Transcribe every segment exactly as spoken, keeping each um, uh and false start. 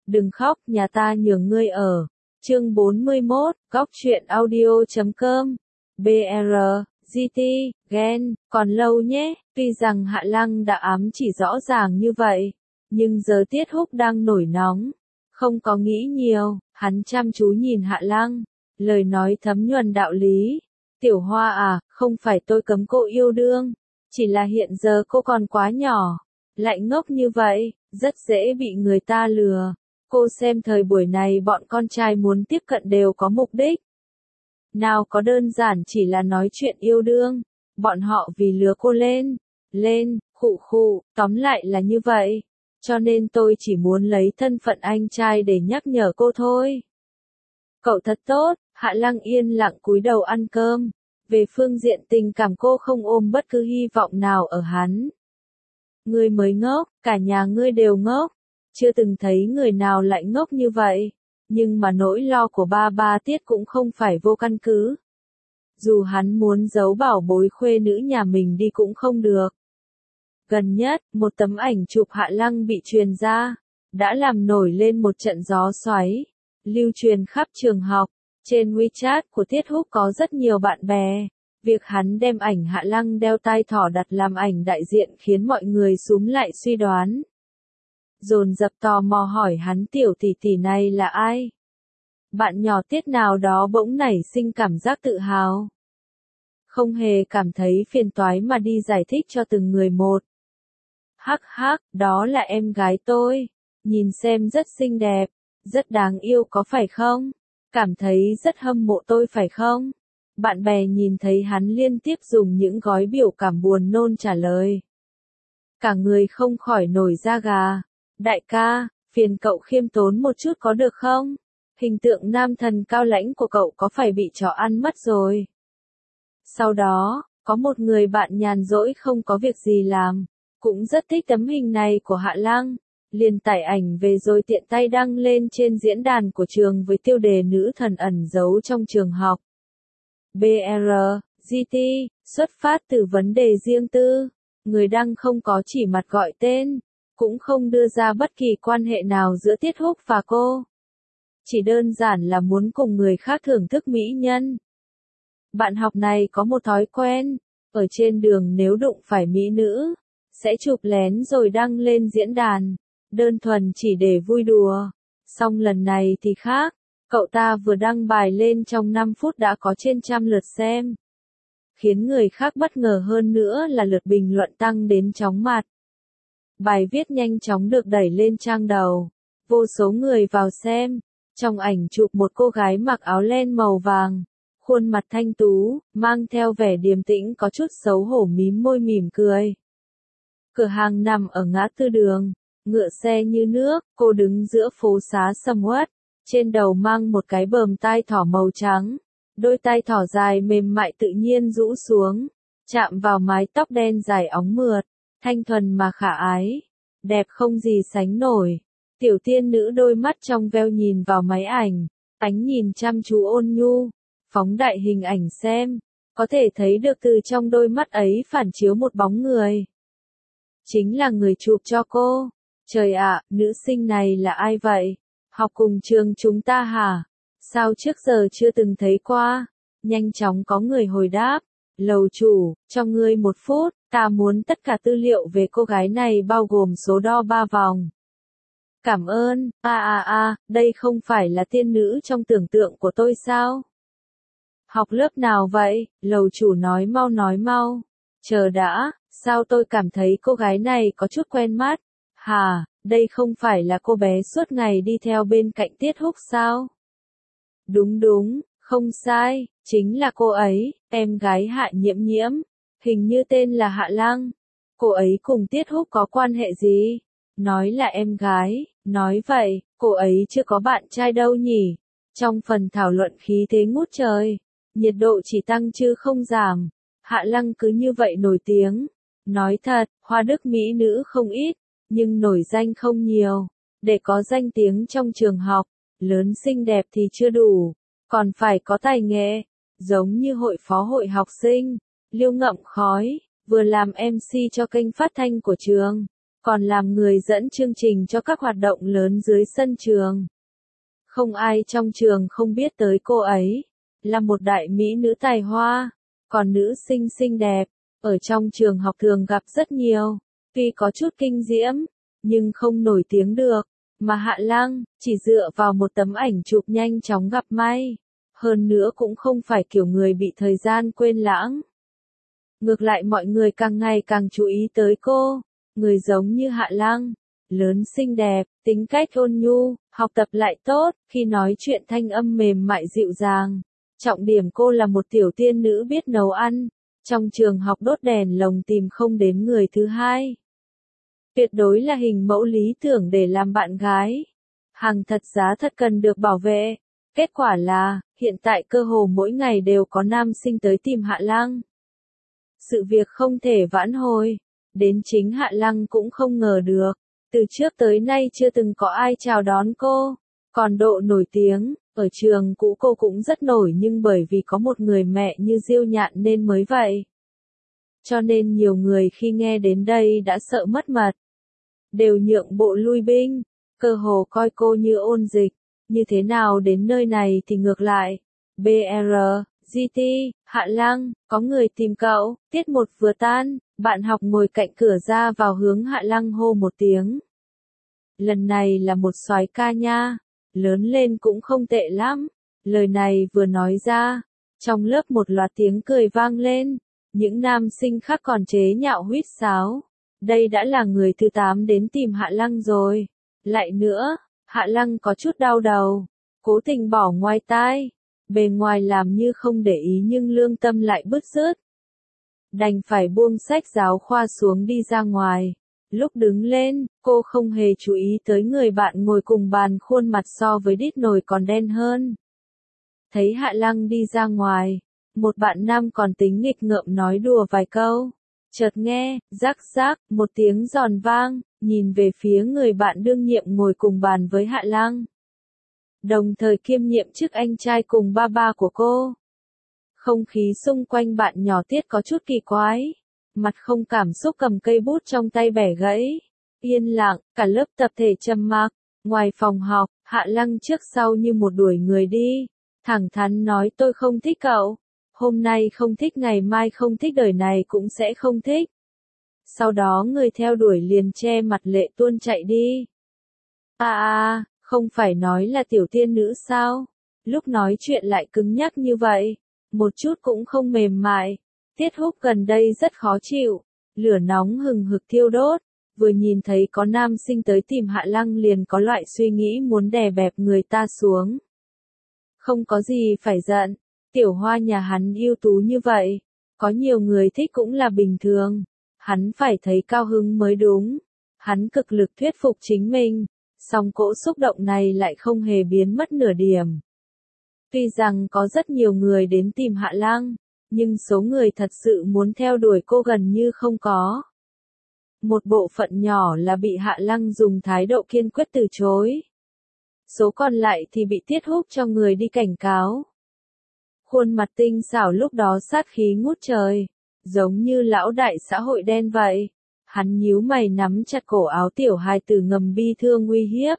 Đừng khóc, nhà ta nhường ngươi ở. Chương bốn mươi mốt, góc truyện audio chấm com. bê rờ, giê tê, Gen, còn lâu nhé. Tuy rằng Hạ Lăng đã ám chỉ rõ ràng như vậy, nhưng giờ Tiết Húc đang nổi nóng. Không có nghĩ nhiều, hắn chăm chú nhìn Hạ Lăng, lời nói thấm nhuần đạo lý. Tiểu Hoa à, không phải tôi cấm cô yêu đương, chỉ là hiện giờ cô còn quá nhỏ, lại ngốc như vậy, rất dễ bị người ta lừa. Cô xem thời buổi này bọn con trai muốn tiếp cận đều có mục đích. Nào có đơn giản chỉ là nói chuyện yêu đương, bọn họ vì lừa cô lên, lên, khụ khụ, tóm lại là như vậy. Cho nên tôi chỉ muốn lấy thân phận anh trai để nhắc nhở cô thôi. Cậu thật tốt, Hạ Lăng yên lặng cúi đầu ăn cơm. Về phương diện tình cảm cô không ôm bất cứ hy vọng nào ở hắn. Ngươi mới ngốc, cả nhà ngươi đều ngốc. Chưa từng thấy người nào lại ngốc như vậy. Nhưng mà nỗi lo của ba ba Tiết cũng không phải vô căn cứ. Dù hắn muốn giấu bảo bối khuê nữ nhà mình đi cũng không được. Gần nhất, một tấm ảnh chụp Hạ Lăng bị truyền ra, đã làm nổi lên một trận gió xoáy, lưu truyền khắp trường học. Trên WeChat của Tiết Húc có rất nhiều bạn bè. Việc hắn đem ảnh Hạ Lăng đeo tai thỏ đặt làm ảnh đại diện khiến mọi người xúm lại suy đoán. Dồn dập tò mò hỏi hắn tiểu tỷ tỷ này là ai? Bạn nhỏ Tiết nào đó bỗng nảy sinh cảm giác tự hào. Không hề cảm thấy phiền toái mà đi giải thích cho từng người một. Hắc hắc, đó là em gái tôi. Nhìn xem rất xinh đẹp, rất đáng yêu có phải không? Cảm thấy rất hâm mộ tôi phải không? Bạn bè nhìn thấy hắn liên tiếp dùng những gói biểu cảm buồn nôn trả lời. Cả người không khỏi nổi da gà. Đại ca, phiền cậu khiêm tốn một chút có được không? Hình tượng nam thần cao lãnh của cậu có phải bị chó ăn mất rồi? Sau đó, có một người bạn nhàn rỗi không có việc gì làm, cũng rất thích tấm hình này của Hạ Lăng, liền tải ảnh về rồi tiện tay đăng lên trên diễn đàn của trường với tiêu đề nữ thần ẩn giấu trong trường học. bê rờ, giê tê, xuất phát từ vấn đề riêng tư, người đăng không có chỉ mặt gọi tên, cũng không đưa ra bất kỳ quan hệ nào giữa Tiết Húc và cô. Chỉ đơn giản là muốn cùng người khác thưởng thức mỹ nhân. Bạn học này có một thói quen, ở trên đường nếu đụng phải mỹ nữ, sẽ chụp lén rồi đăng lên diễn đàn, đơn thuần chỉ để vui đùa. Song lần này thì khác, cậu ta vừa đăng bài lên trong năm phút đã có trên trăm lượt xem. Khiến người khác bất ngờ hơn nữa là lượt bình luận tăng đến chóng mặt. Bài viết nhanh chóng được đẩy lên trang đầu, vô số người vào xem. Trong ảnh chụp một cô gái mặc áo len màu vàng, khuôn mặt thanh tú, mang theo vẻ điềm tĩnh có chút xấu hổ mím môi mỉm cười. Cửa hàng nằm ở ngã tư đường, ngựa xe như nước, cô đứng giữa phố xá sầm uất, trên đầu mang một cái bờm tai thỏ màu trắng, đôi tai thỏ dài mềm mại tự nhiên rũ xuống, chạm vào mái tóc đen dài óng mượt, thanh thuần mà khả ái, đẹp không gì sánh nổi. Tiểu tiên nữ đôi mắt trong veo nhìn vào máy ảnh, ánh nhìn chăm chú ôn nhu, phóng đại hình ảnh xem, có thể thấy được từ trong đôi mắt ấy phản chiếu một bóng người. Chính là người chụp cho cô. Trời ạ, nữ sinh này là ai vậy? Học cùng trường chúng ta hả? Sao trước giờ chưa từng thấy qua? Nhanh chóng có người hồi đáp. Lầu chủ, cho ngươi một phút, ta muốn tất cả tư liệu về cô gái này bao gồm số đo ba vòng. Cảm ơn, a a a, đây không phải là tiên nữ trong tưởng tượng của tôi sao? Học lớp nào vậy? Lầu chủ nói mau nói mau. Chờ đã, sao tôi cảm thấy cô gái này có chút quen mắt? Hà, đây không phải là cô bé suốt ngày đi theo bên cạnh Tiết Húc sao? Đúng đúng, không sai, chính là cô ấy, em gái Hạ Nhiễm Nhiễm, hình như tên là Hạ Lăng. Cô ấy cùng Tiết Húc có quan hệ gì? Nói là em gái, nói vậy, cô ấy chưa có bạn trai đâu nhỉ? Trong phần thảo luận khí thế ngút trời, nhiệt độ chỉ tăng chứ không giảm. Hạ Lăng cứ như vậy nổi tiếng. Nói thật, Hoa Đức mỹ nữ không ít, nhưng nổi danh không nhiều. Để có danh tiếng trong trường học, lớn xinh đẹp thì chưa đủ, còn phải có tài nghệ, giống như hội phó hội học sinh, Liêu Ngậm Khói, vừa làm em xê cho kênh phát thanh của trường, còn làm người dẫn chương trình cho các hoạt động lớn dưới sân trường. Không ai trong trường không biết tới cô ấy, là một đại mỹ nữ tài hoa, còn nữ sinh xinh đẹp, ở trong trường học thường gặp rất nhiều, tuy có chút kinh diễm, nhưng không nổi tiếng được, mà Hạ Lăng, chỉ dựa vào một tấm ảnh chụp nhanh chóng gặp may, hơn nữa cũng không phải kiểu người bị thời gian quên lãng. Ngược lại mọi người càng ngày càng chú ý tới cô, người giống như Hạ Lăng, lớn xinh đẹp, tính cách ôn nhu, học tập lại tốt, khi nói chuyện thanh âm mềm mại dịu dàng. Trọng điểm cô là một tiểu tiên nữ biết nấu ăn, trong trường học đốt đèn lồng tìm không đến người thứ hai. Tuyệt đối là hình mẫu lý tưởng để làm bạn gái. Hàng thật giá thật cần được bảo vệ. Kết quả là, hiện tại cơ hồ mỗi ngày đều có nam sinh tới tìm Hạ Lăng. Sự việc không thể vãn hồi, đến chính Hạ Lăng cũng không ngờ được. Từ trước tới nay chưa từng có ai chào đón cô. Còn độ nổi tiếng, ở trường cũ cô cũng rất nổi nhưng bởi vì có một người mẹ như Diêu Nhạn nên mới vậy. Cho nên nhiều người khi nghe đến đây đã sợ mất mật. Đều nhượng bộ lui binh, cơ hồ coi cô như ôn dịch. Như thế nào đến nơi này thì ngược lại. bê rờ, giê tê, Hạ Lăng, có người tìm cậu, tiết một vừa tan, bạn học ngồi cạnh cửa ra vào hướng Hạ Lăng hô một tiếng. Lần này là một soái ca nha, lớn lên cũng không tệ lắm. Lời này vừa nói ra, trong lớp một loạt tiếng cười vang lên, những nam sinh khác còn chế nhạo huýt sáo. Đây đã là người thứ tám đến tìm Hạ Lăng rồi. Lại nữa, Hạ Lăng có chút đau đầu, cố tình bỏ ngoài tai, bề ngoài làm như không để ý nhưng lương tâm lại bứt rứt. Đành phải buông sách giáo khoa xuống đi ra ngoài. Lúc đứng lên, cô không hề chú ý tới người bạn ngồi cùng bàn khuôn mặt so với đít nồi còn đen hơn. Thấy Hạ Lăng đi ra ngoài, một bạn nam còn tính nghịch ngợm nói đùa vài câu. Chợt nghe, rắc rắc, một tiếng giòn vang, nhìn về phía người bạn đương nhiệm ngồi cùng bàn với Hạ Lăng. Đồng thời kiêm nhiệm chức anh trai cùng ba ba của cô. Không khí xung quanh bạn nhỏ Tiết có chút kỳ quái. Mặt không cảm xúc cầm cây bút trong tay bẻ gãy. Yên lặng, cả lớp tập thể trầm mặc. Ngoài phòng học, Hạ Lăng trước sau như một đuổi người đi. Thẳng thắn nói tôi không thích cậu. Hôm nay không thích ngày mai không thích đời này cũng sẽ không thích. Sau đó người theo đuổi liền che mặt lệ tuôn chạy đi. À à, không phải nói là tiểu tiên nữ sao? Lúc nói chuyện lại cứng nhắc như vậy. Một chút cũng không mềm mại. Tiết Húc gần đây rất khó chịu. Lửa nóng hừng hực thiêu đốt. Vừa nhìn thấy có nam sinh tới tìm Hạ Lăng liền có loại suy nghĩ muốn đè bẹp người ta xuống. Không có gì phải giận. Tiểu Hoa nhà hắn ưu tú như vậy. Có nhiều người thích cũng là bình thường. Hắn phải thấy cao hứng mới đúng. Hắn cực lực thuyết phục chính mình. Song cỗ xúc động này lại không hề biến mất nửa điểm. Tuy rằng có rất nhiều người đến tìm Hạ Lăng, nhưng số người thật sự muốn theo đuổi cô gần như không có. Một bộ phận nhỏ là bị Hạ Lăng dùng thái độ kiên quyết từ chối. Số còn lại thì bị Tiết Húc cho người đi cảnh cáo. Khuôn mặt tinh xảo lúc đó sát khí ngút trời, giống như lão đại xã hội đen vậy. Hắn nhíu mày nắm chặt cổ áo tiểu hài tử ngầm bi thương uy hiếp.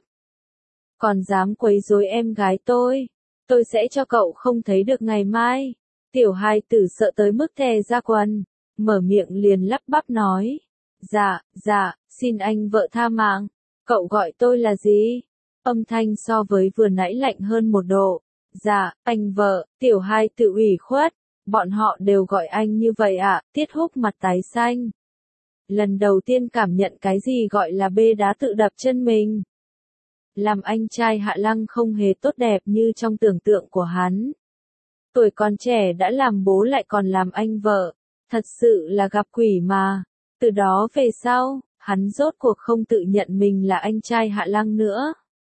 Còn dám quấy rối em gái tôi, tôi sẽ cho cậu không thấy được ngày mai. Tiểu hài tử sợ tới mức thè ra quần, mở miệng liền lắp bắp nói. Dạ, dạ, xin anh vợ tha mạng, cậu gọi tôi là gì? Âm thanh so với vừa nãy lạnh hơn một độ. Dạ, anh vợ, tiểu hai tự ủy khuất, bọn họ đều gọi anh như vậy ạ, à? Tiết Húc mặt tái xanh. Lần đầu tiên cảm nhận cái gì gọi là bê đá tự đập chân mình. Làm anh trai Hạ Lăng không hề tốt đẹp như trong tưởng tượng của hắn. Tuổi còn trẻ đã làm bố lại còn làm anh vợ, thật sự là gặp quỷ mà. Từ đó về sau, hắn rốt cuộc không tự nhận mình là anh trai Hạ Lăng nữa.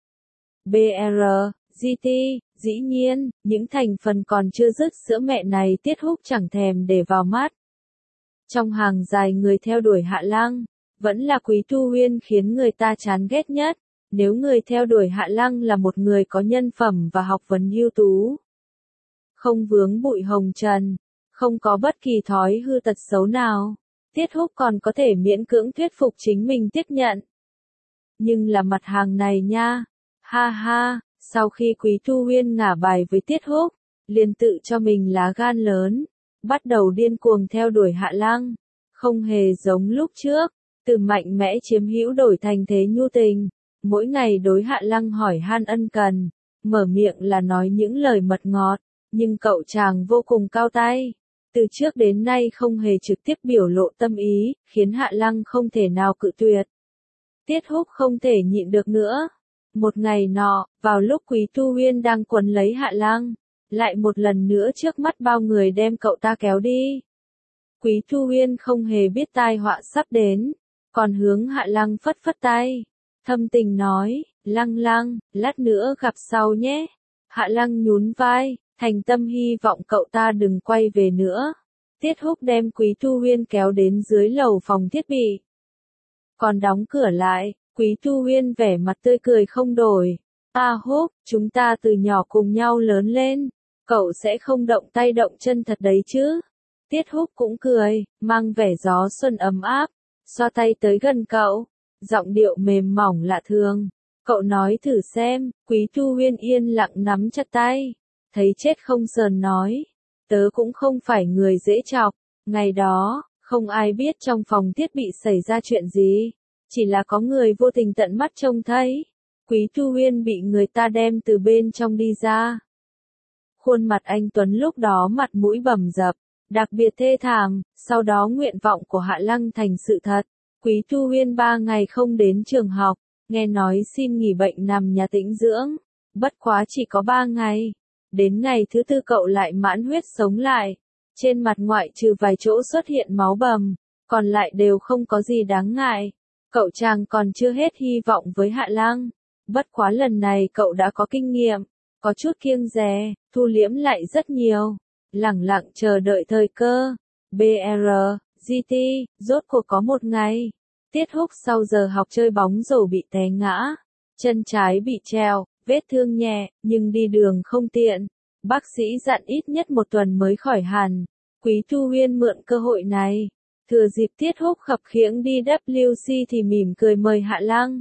bê rờ, giê tê, dĩ nhiên, những thành phần còn chưa dứt sữa mẹ này Tiết Húc chẳng thèm để vào mắt. Trong hàng dài người theo đuổi Hạ Lăng, vẫn là Quý Thu Huyên khiến người ta chán ghét nhất. Nếu người theo đuổi Hạ Lăng là một người có nhân phẩm và học vấn ưu tú, không vướng bụi hồng trần, không có bất kỳ thói hư tật xấu nào, Tiết Húc còn có thể miễn cưỡng thuyết phục chính mình tiếp nhận. Nhưng là mặt hàng này nha. Ha ha, sau khi Quý Thu Huyên ngả bài với Tiết Húc, liền tự cho mình lá gan lớn, bắt đầu điên cuồng theo đuổi Hạ Lăng. Không hề giống lúc trước, từ mạnh mẽ chiếm hữu đổi thành thế nhu tình, mỗi ngày đối Hạ Lăng hỏi han ân cần, mở miệng là nói những lời mật ngọt, nhưng cậu chàng vô cùng cao tay. Từ trước đến nay không hề trực tiếp biểu lộ tâm ý, khiến Hạ Lăng không thể nào cự tuyệt. Tiết Húc không thể nhịn được nữa. Một ngày nọ, vào lúc Quý Thu Huyên đang quấn lấy Hạ Lăng, lại một lần nữa trước mắt bao người đem cậu ta kéo đi. Quý Thu Huyên không hề biết tai họa sắp đến, còn hướng Hạ Lăng phất phất tay, thâm tình nói, Lăng Lăng, lát nữa gặp sau nhé. Hạ Lăng nhún vai, thành tâm hy vọng cậu ta đừng quay về nữa. Tiết Húc đem Quý Thu Huyên kéo đến dưới lầu phòng thiết bị. Còn đóng cửa lại, Quý Thu Huyên vẻ mặt tươi cười không đổi. A Húc, chúng ta từ nhỏ cùng nhau lớn lên, cậu sẽ không động tay động chân thật đấy chứ. Tiết Húc cũng cười, mang vẻ gió xuân ấm áp, xoa tay tới gần cậu, giọng điệu mềm mỏng lạ thường. Cậu nói thử xem. Quý Thu Huyên yên lặng nắm chặt tay, thấy chết không sờn nói, tớ cũng không phải người dễ chọc. Ngày đó, không ai biết trong phòng thiết bị xảy ra chuyện gì, chỉ là có người vô tình tận mắt trông thấy, Quý Thu Huyên bị người ta đem từ bên trong đi ra. Khuôn mặt anh Tuấn lúc đó mặt mũi bầm dập, đặc biệt thê thảm, sau đó nguyện vọng của Hạ Lăng thành sự thật. Quý Thu Huyên ba ngày không đến trường học, nghe nói xin nghỉ bệnh nằm nhà tĩnh dưỡng, bất quá chỉ có ba ngày. Đến ngày thứ tư cậu lại mãn huyết sống lại, trên mặt ngoại trừ vài chỗ xuất hiện máu bầm, còn lại đều không có gì đáng ngại. Cậu chàng còn chưa hết hy vọng với Hạ Lăng, bất quá lần này cậu đã có kinh nghiệm, có chút kiêng dè, thu liễm lại rất nhiều, lẳng lặng chờ đợi thời cơ. bê rờ, giê tê, rốt cuộc có một ngày, Tiết Húc sau giờ học chơi bóng rổ bị té ngã, chân trái bị treo, vết thương nhẹ, nhưng đi đường không tiện. Bác sĩ dặn ít nhất một tuần mới khỏi hẳn. Quý Thu Huyên mượn cơ hội này, thừa dịp Tiết Húc khập khiễng đi vê kép xê thì mỉm cười mời Hạ Lăng.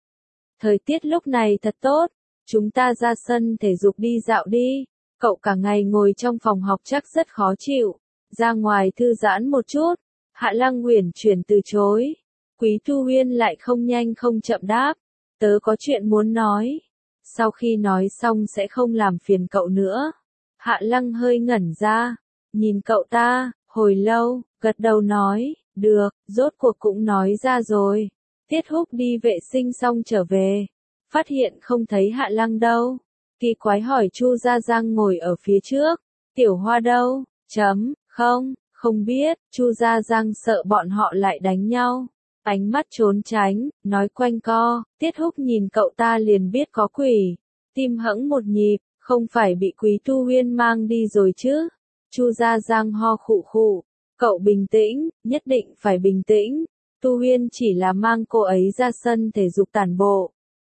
Thời tiết lúc này thật tốt, chúng ta ra sân thể dục đi dạo đi, cậu cả ngày ngồi trong phòng học chắc rất khó chịu, ra ngoài thư giãn một chút. Hạ Lăng uyển chuyển từ chối. Quý Thu Huyên lại không nhanh không chậm đáp, tớ có chuyện muốn nói. Sau khi nói xong sẽ không làm phiền cậu nữa. Hạ Lăng hơi ngẩn ra, nhìn cậu ta, hồi lâu, gật đầu nói, được, rốt cuộc cũng nói ra rồi. Tiết Húc đi vệ sinh xong trở về, phát hiện không thấy Hạ Lăng đâu. Kỳ quái hỏi Chu Gia Giang ngồi ở phía trước, Tiểu Hoa đâu? Chấm, không, không biết. Chu Gia Giang sợ bọn họ lại đánh nhau, ánh mắt trốn tránh, nói quanh co. Tiết Húc nhìn cậu ta liền biết có quỷ, tim hẫng một nhịp, không phải bị Quý Thu Huyên mang đi rồi chứ. Chu Gia Giang ho khụ khụ, cậu bình tĩnh, nhất định phải bình tĩnh. Thu Huyên chỉ là mang cô ấy ra sân thể dục tản bộ.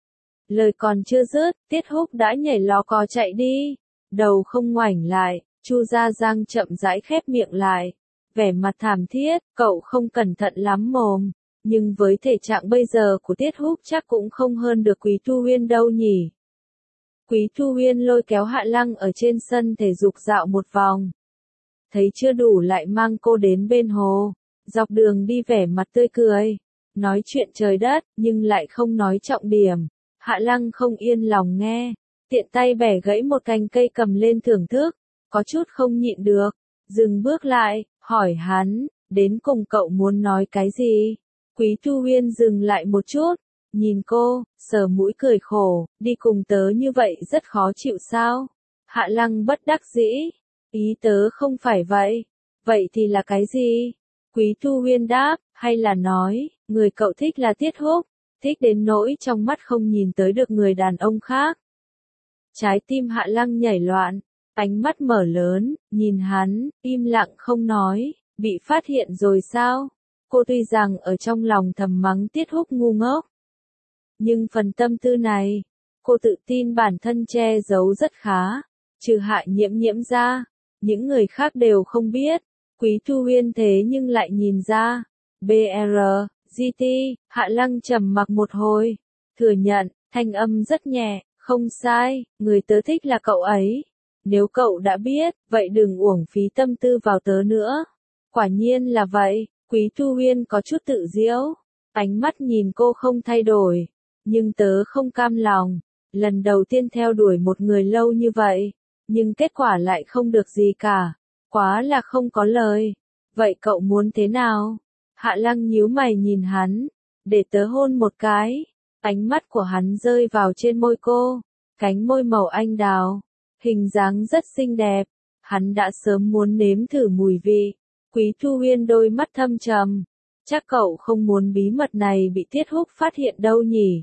Lời còn chưa dứt, Tiết Húc đã nhảy lò cò chạy đi, đầu không ngoảnh lại. Chu Gia Giang chậm rãi khép miệng lại, vẻ mặt thảm thiết, cậu không cẩn thận lắm mồm, nhưng với thể trạng bây giờ của Tiết Húc chắc cũng không hơn được Quý Thu Huyên đâu nhỉ. Quý Thu Huyên lôi kéo Hạ Lăng ở trên sân thể dục dạo một vòng. Thấy chưa đủ lại mang cô đến bên hồ, dọc đường đi vẻ mặt tươi cười, nói chuyện trời đất, nhưng lại không nói trọng điểm. Hạ Lăng không yên lòng nghe, tiện tay bẻ gãy một cành cây cầm lên thưởng thức, có chút không nhịn được, dừng bước lại, hỏi hắn, đến cùng cậu muốn nói cái gì? Quý Thu Huyên dừng lại một chút, nhìn cô, sờ mũi cười khổ, đi cùng tớ như vậy rất khó chịu sao? Hạ Lăng bất đắc dĩ, ý tớ không phải vậy, vậy thì là cái gì? Quý Thu Huyên đáp, hay là nói, người cậu thích là Tiết Húc, thích đến nỗi trong mắt không nhìn tới được người đàn ông khác. Trái tim Hạ Lăng nhảy loạn, ánh mắt mở lớn, nhìn hắn, im lặng không nói, bị phát hiện rồi sao? Cô tuy rằng ở trong lòng thầm mắng Tiết Húc ngu ngốc, nhưng phần tâm tư này, cô tự tin bản thân che giấu rất khá, trừ Hạ Nhiễm Nhiễm ra, những người khác đều không biết. Quý Thu Huyên thế nhưng lại nhìn ra, bê rờ, giê tê, Hạ Lăng trầm mặc một hồi. Thừa nhận, thanh âm rất nhẹ, không sai, người tớ thích là cậu ấy. Nếu cậu đã biết, vậy đừng uổng phí tâm tư vào tớ nữa. Quả nhiên là vậy, Quý Thu Huyên có chút tự giễu. Ánh mắt nhìn cô không thay đổi. Nhưng tớ không cam lòng. Lần đầu tiên theo đuổi một người lâu như vậy. Nhưng kết quả lại không được gì cả. Quá là không có lời. Vậy cậu muốn thế nào? Hạ Lăng nhíu mày nhìn hắn. Để tớ hôn một cái. Ánh mắt của hắn rơi vào trên môi cô. Cánh môi màu anh đào. Hình dáng rất xinh đẹp. Hắn đã sớm muốn nếm thử mùi vị. Quý Thu Huyên đôi mắt thâm trầm. Chắc cậu không muốn bí mật này bị Tiết Húc phát hiện đâu nhỉ?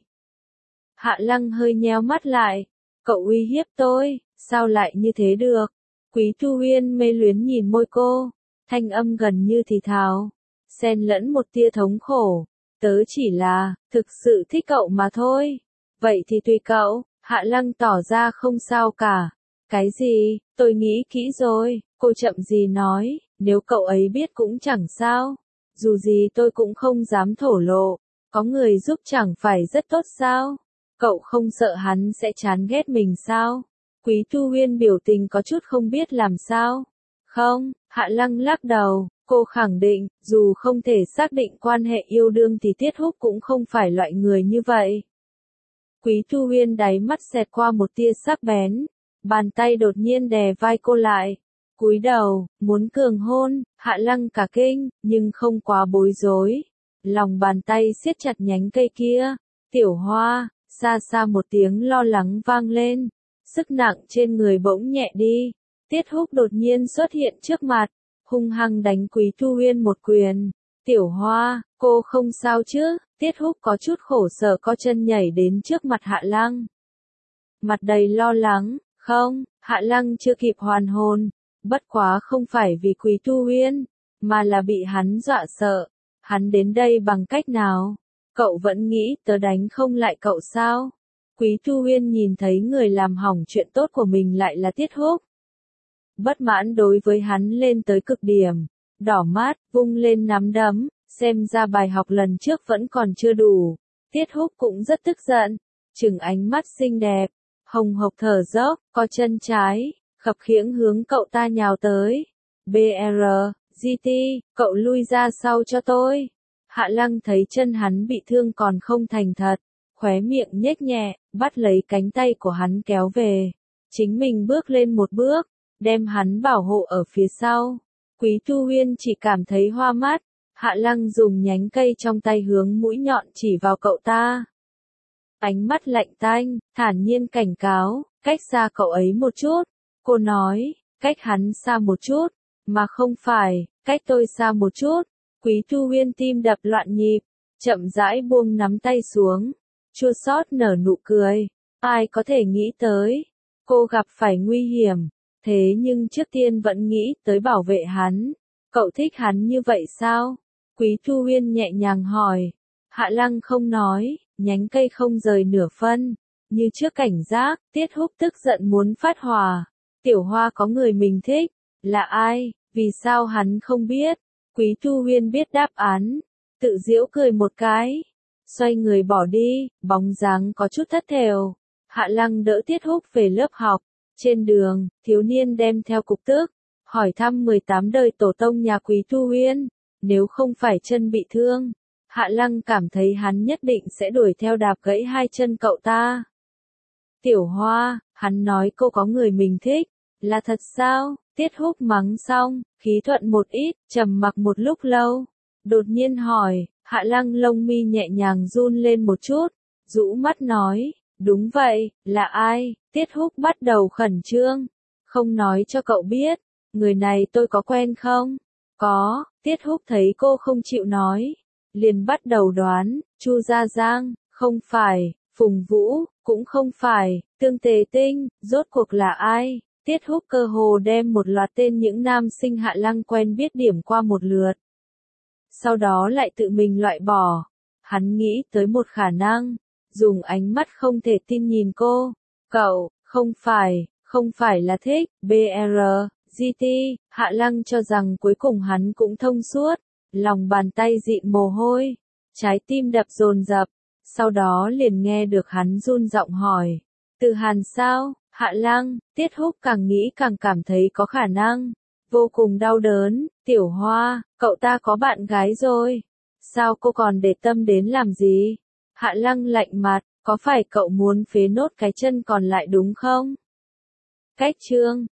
Hạ Lăng hơi nheo mắt lại. Cậu uy hiếp tôi, sao lại như thế được? Quý Thu Huyên mê luyến nhìn môi cô. Thanh âm gần như thì thào. Xen lẫn một tia thống khổ. Tớ chỉ là, thực sự thích cậu mà thôi. Vậy thì tùy cậu. Hạ Lăng tỏ ra không sao cả. Cái gì, tôi nghĩ kỹ rồi, cô chậm gì nói, nếu cậu ấy biết cũng chẳng sao. Dù gì tôi cũng không dám thổ lộ, có người giúp chẳng phải rất tốt sao? Cậu không sợ hắn sẽ chán ghét mình sao? Quý Thu Huyên biểu tình có chút không biết làm sao. Không, Hạ Lăng lắc đầu, cô khẳng định, dù không thể xác định quan hệ yêu đương thì Tiết Húc cũng không phải loại người như vậy. Quý Thu Huyên đáy mắt xẹt qua một tia sắc bén. Bàn tay đột nhiên đè vai cô lại. Cúi đầu, muốn cường hôn, Hạ Lăng cả kinh, nhưng không quá bối rối. Lòng bàn tay siết chặt nhánh cây kia. Tiểu Hoa, xa xa một tiếng lo lắng vang lên. Sức nặng trên người bỗng nhẹ đi. Tiết Húc đột nhiên xuất hiện trước mặt. Hung hăng đánh Quý Thu Huyên một quyền. Tiểu Hoa, cô không sao chứ? Tiết Húc có chút khổ sở co chân nhảy đến trước mặt Hạ Lăng. Mặt đầy lo lắng. Không, Hạ Lăng chưa kịp hoàn hồn. Bất quá không phải vì Quý Thu Huyên, mà là bị hắn dọa sợ. Hắn đến đây bằng cách nào? Cậu vẫn nghĩ tớ đánh không lại cậu sao? Quý Thu Huyên nhìn thấy người làm hỏng chuyện tốt của mình lại là Tiết Húc. Bất mãn đối với hắn lên tới cực điểm. Đỏ mắt, vung lên nắm đấm, xem ra bài học lần trước vẫn còn chưa đủ. Tiết Húc cũng rất tức giận. Trừng ánh mắt xinh đẹp. Hồng hộc thở dốc, co chân trái, khập khiễng hướng cậu ta nhào tới. bê rờ, giê tê, cậu lui ra sau cho tôi. Hạ Lăng thấy chân hắn bị thương còn không thành thật, khóe miệng nhếch nhẹ, bắt lấy cánh tay của hắn kéo về. Chính mình bước lên một bước, đem hắn bảo hộ ở phía sau. Quý Thu Huyên chỉ cảm thấy hoa mắt. Hạ Lăng dùng nhánh cây trong tay hướng mũi nhọn chỉ vào cậu ta. Ánh mắt lạnh tanh, thản nhiên cảnh cáo, cách xa cậu ấy một chút. Cô nói, cách hắn xa một chút, mà không phải, cách tôi xa một chút. Quý Thu Huyên tim đập loạn nhịp, chậm rãi buông nắm tay xuống, chua xót nở nụ cười. Ai có thể nghĩ tới, cô gặp phải nguy hiểm, thế nhưng trước tiên vẫn nghĩ tới bảo vệ hắn. Cậu thích hắn như vậy sao? Quý Thu Huyên nhẹ nhàng hỏi. Hạ Lăng không nói. Nhánh cây không rời nửa phân, như trước cảnh giác, Tiết Húc tức giận muốn phát hỏa. Tiểu Hoa có người mình thích, là ai, vì sao hắn không biết? Quý Thu Huyên biết đáp án, tự giễu cười một cái, xoay người bỏ đi, bóng dáng có chút thất thểu. Hạ Lăng đỡ Tiết Húc về lớp học, trên đường, thiếu niên đem theo cục tước, hỏi thăm mười tám đời tổ tông nhà Quý Thu Huyên, nếu không phải chân bị thương. Hạ Lăng cảm thấy hắn nhất định sẽ đuổi theo đạp gãy hai chân cậu ta. Tiểu Hoa, hắn nói cô có người mình thích, là thật sao? Tiết Húc mắng xong, khí thuận một ít, trầm mặc một lúc lâu. Đột nhiên hỏi, Hạ Lăng lông mi nhẹ nhàng run lên một chút, rũ mắt nói, đúng vậy, là ai? Tiết Húc bắt đầu khẩn trương, không nói cho cậu biết, người này tôi có quen không? Có, Tiết Húc thấy cô không chịu nói. Liền bắt đầu đoán, Chu Gia Giang, không phải, Phùng Vũ, cũng không phải, Tương Tề Tinh, rốt cuộc là ai? Tiết Húc cơ hồ đem một loạt tên những nam sinh Hạ Lăng quen biết điểm qua một lượt. Sau đó lại tự mình loại bỏ. Hắn nghĩ tới một khả năng, dùng ánh mắt không thể tin nhìn cô. Cậu, không phải, không phải là thích, bê rờ, giê tê, Hạ Lăng cho rằng cuối cùng hắn cũng thông suốt. lòng bàn tay dịn mồ hôi, trái tim đập dồn dập, sau đó liền nghe được hắn run giọng hỏi, Từ Hàn sao? Hạ Lăng, Tiết Húc càng nghĩ càng cảm thấy có khả năng, vô cùng đau đớn, Tiểu Hoa, cậu ta có bạn gái rồi, sao cô còn để tâm đến làm gì? Hạ Lăng lạnh mặt, có phải cậu muốn phế nốt cái chân còn lại đúng không? Cách chương